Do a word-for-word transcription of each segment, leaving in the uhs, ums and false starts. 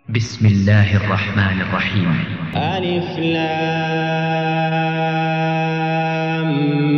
بسم الله الرحمن الرحيم. ألف لام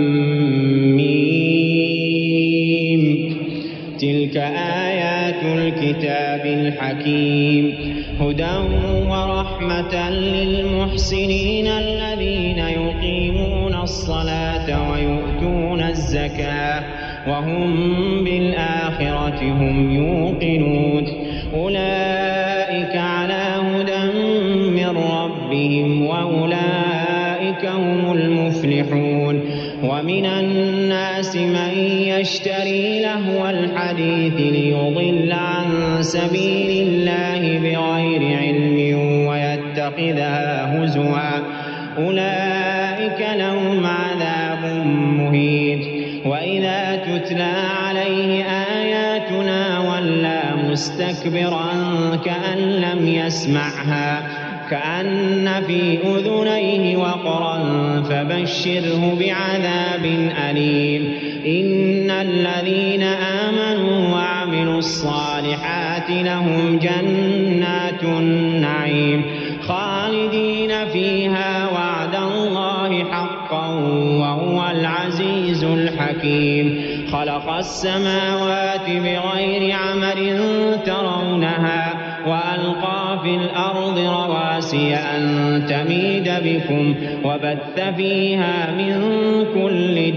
ميم. تلك آيات الكتاب الحكيم هدى ورحمة للمحسنين الذين يقيمون الصلاة ويؤتون الزكاة وهم بالآخرة هم يوقنون. أولئك على هدى من ربهم وأولئك هم المفلحون. ومن الناس من يشتري لهو الحديث ليضل عن سبيل الله بغير علم ويتخذها هزوا أولئك لهم عذاب مهين. وإذا تتلى عليه آياتنا ولى مستكبرا كأن لم يسمعها كأن في أذنيه وقرا فبشره بعذاب أليم. إن الذين آمنوا وعملوا الصالحات لهم جنات النعيم خالدين فيها وعد الله حقا وهو العزيز الحكيم. خلق السماوات بغير عمد ترونها وألقى في الأرض رواسي أن تميد بكم وبث فيها من كل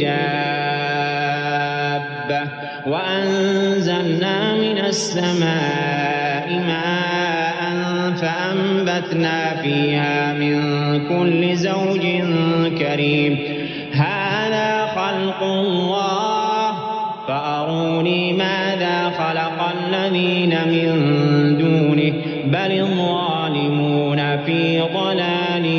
دابة وأنزلنا من السماء ماء فأنبتنا فيها من كل زوج كريم. هذا خلق الله فأروني ماذا خلق الذين من دونه بل الظالمون في ضلال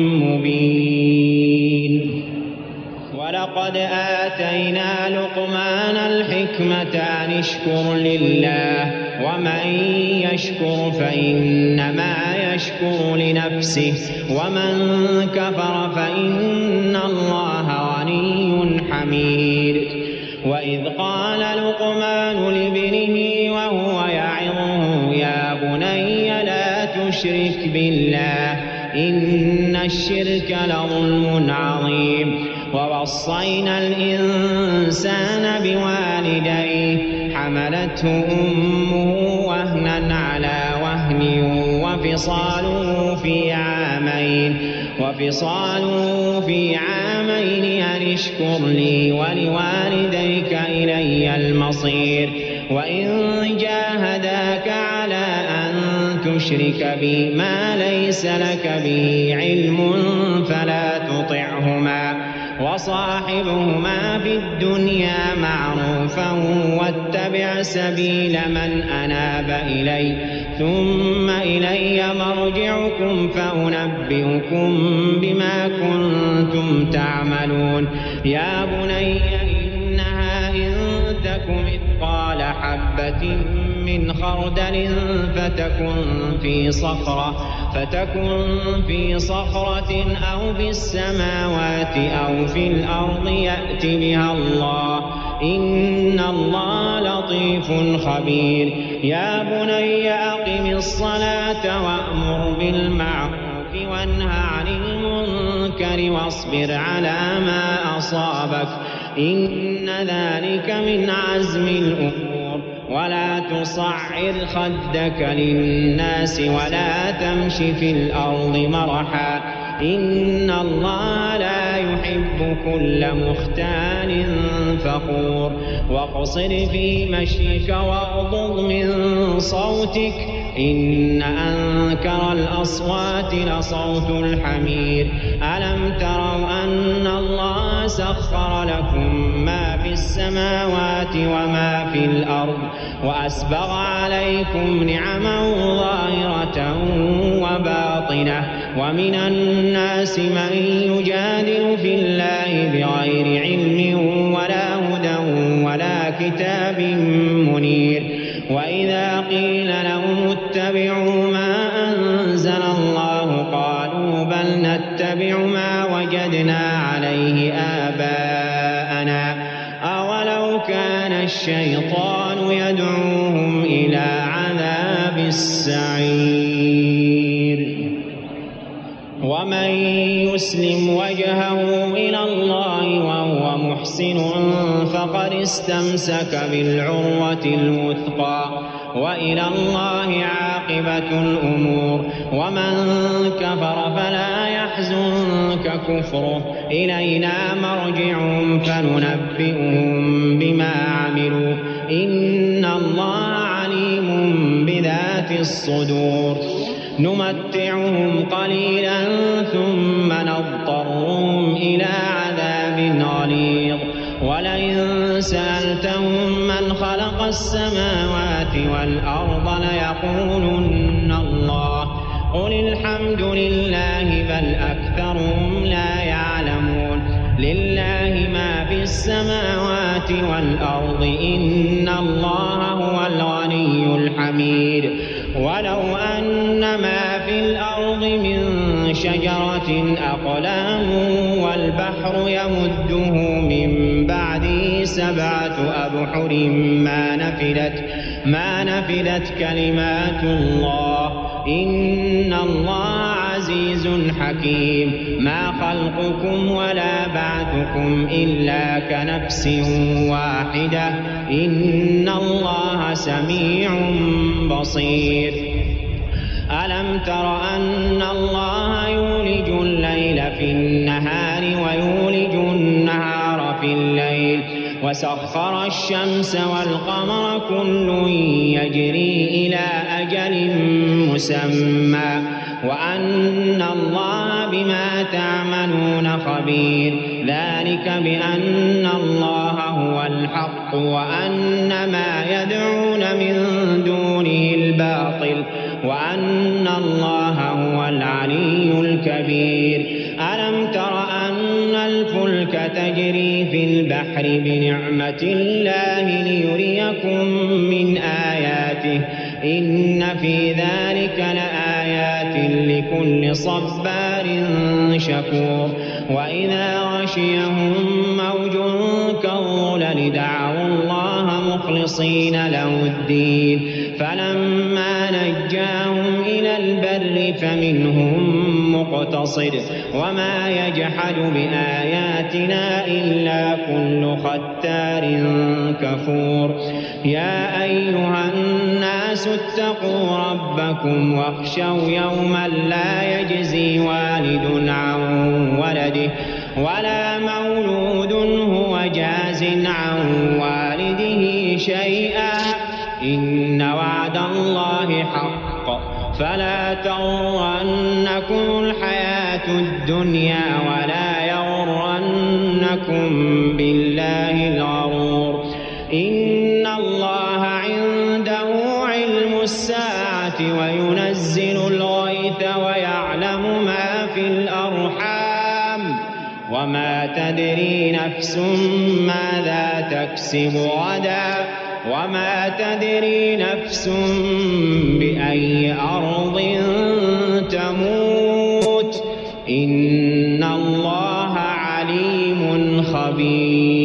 مبين. ولقد آتينا لقمان الحكمة أن اشكر لله ومن يشكر فإنما يشكر لنفسه ومن كفر فإن الله غني حميد. وإذ قال لقمان لابنه وهو يعظه يا بني لا تشرك بالله إن الشرك لظلم عظيم. ووصينا الإنسان بوالديه حملته أمه وهنا على وهن وفصاله في عامين وفصاله في عامين أن اشكر لي ولوالديك إلي المصير. وإن جاهداك على أن تشرك بي ما ليس لك به علم فلا تطعهما وصاحبهما في الدنيا معروفا واتبع سبيل من أناب إلي ثم إلي مرجعكم فأنبئكم بما كنتم تعملون. يا بني إنها إن تك مثقال حبة من خردل فتكن في صخرة فتكن في صخرة أو في السماوات أو في الأرض يأت بها الله إن الله لطيف خبير. يا بني أقم الصلاة وأمر بالمعروف وانه عن المنكر واصبر على ما أصابك إن ذلك من عزم الأمور. ولا تصعر خدك للناس ولا تمش في الأرض مرحا إن الله لا يحب كل مختال فخور. واقصد في مشيك واغضض من صوتك إن أنكر الأصوات لصوت الحمير. ألم تروا أن الله سخر لكم ما في السماوات وما في الأرض وأسبغ عليكم نعما ظاهرة وباطنة. ومن الناس من يجادل في الله بغير علم ولا هدى ولا كتاب منير. وإذا قيل لهم اتبعوا ما أنزل الله قالوا بل نتبع ما وجدنا عليه آباءنا أولو كان الشيطان يدعوهم إلى عذاب السعير. ومن يسلم وجهه إلى الله وهو محسن فقد استمسك بالعروة الوثقى وإلى الله عاقبة الأمور. ومن كفر فلا يحزنك كفره إلينا مرجعهم فننبئهم بما عملوا إن الله عليم بذات الصدور. نمتعهم قليلا ثم نضطرهم إلى عذاب غليظ. ولئن سألتهم من خلق السماوات والأرض ليقولن الله قل الحمد لله بل أكثرهم لا يعلمون. لله ما في السماوات والأرض إن الله هو الغني الحميد. ولو أن ما في الأرض من شجرة أقلام والبحر يمده من بعده سبعة أبحر ما نفدت ما نفدت كلمات الله إن الله عزيز حكيم. ما خلقكم ولا بعثكم إلا كنفس واحدة إن الله سميع بصير. ألم تر أن الله يولج الليل في النهار ويولج النهار في الليل وسخر الشمس والقمر كل يجري إلى أجل مسمى وأن الله بما تعملون خبير. ذلك بأن الله هو الحق وأن ما يدعون من دونه الباطل وأن الله هو العلي الكبير. ألم تر أن الفلك تجري في البحر بنعمة الله ليريكم من آياته إن في ذلك لآيات لكل صبار شكور. وإذا غشيهم موج كالظلل دعوا الله مخلصين له الدين فلما نجاهم إلى البر فمنهم مقتصد وما يجحد بآياتنا إلا كل ختار كفور. يا أيها الناس اتقوا ربكم واخشوا يوما لا يجزي والد عن ولده ولا مولود هو جاز عن والده شيئا إن وعد الله حق فلا تغرنكم الحياة الدنيا ولا يغرنكم بالله الغرور. إن الله عنده علم الساعة وينزل الغيث ويعلم ما في الأرحام وما تدري نفس ماذا تكسب غدا وما تدري نفس بأي أرض تموت إن الله عليم خبير.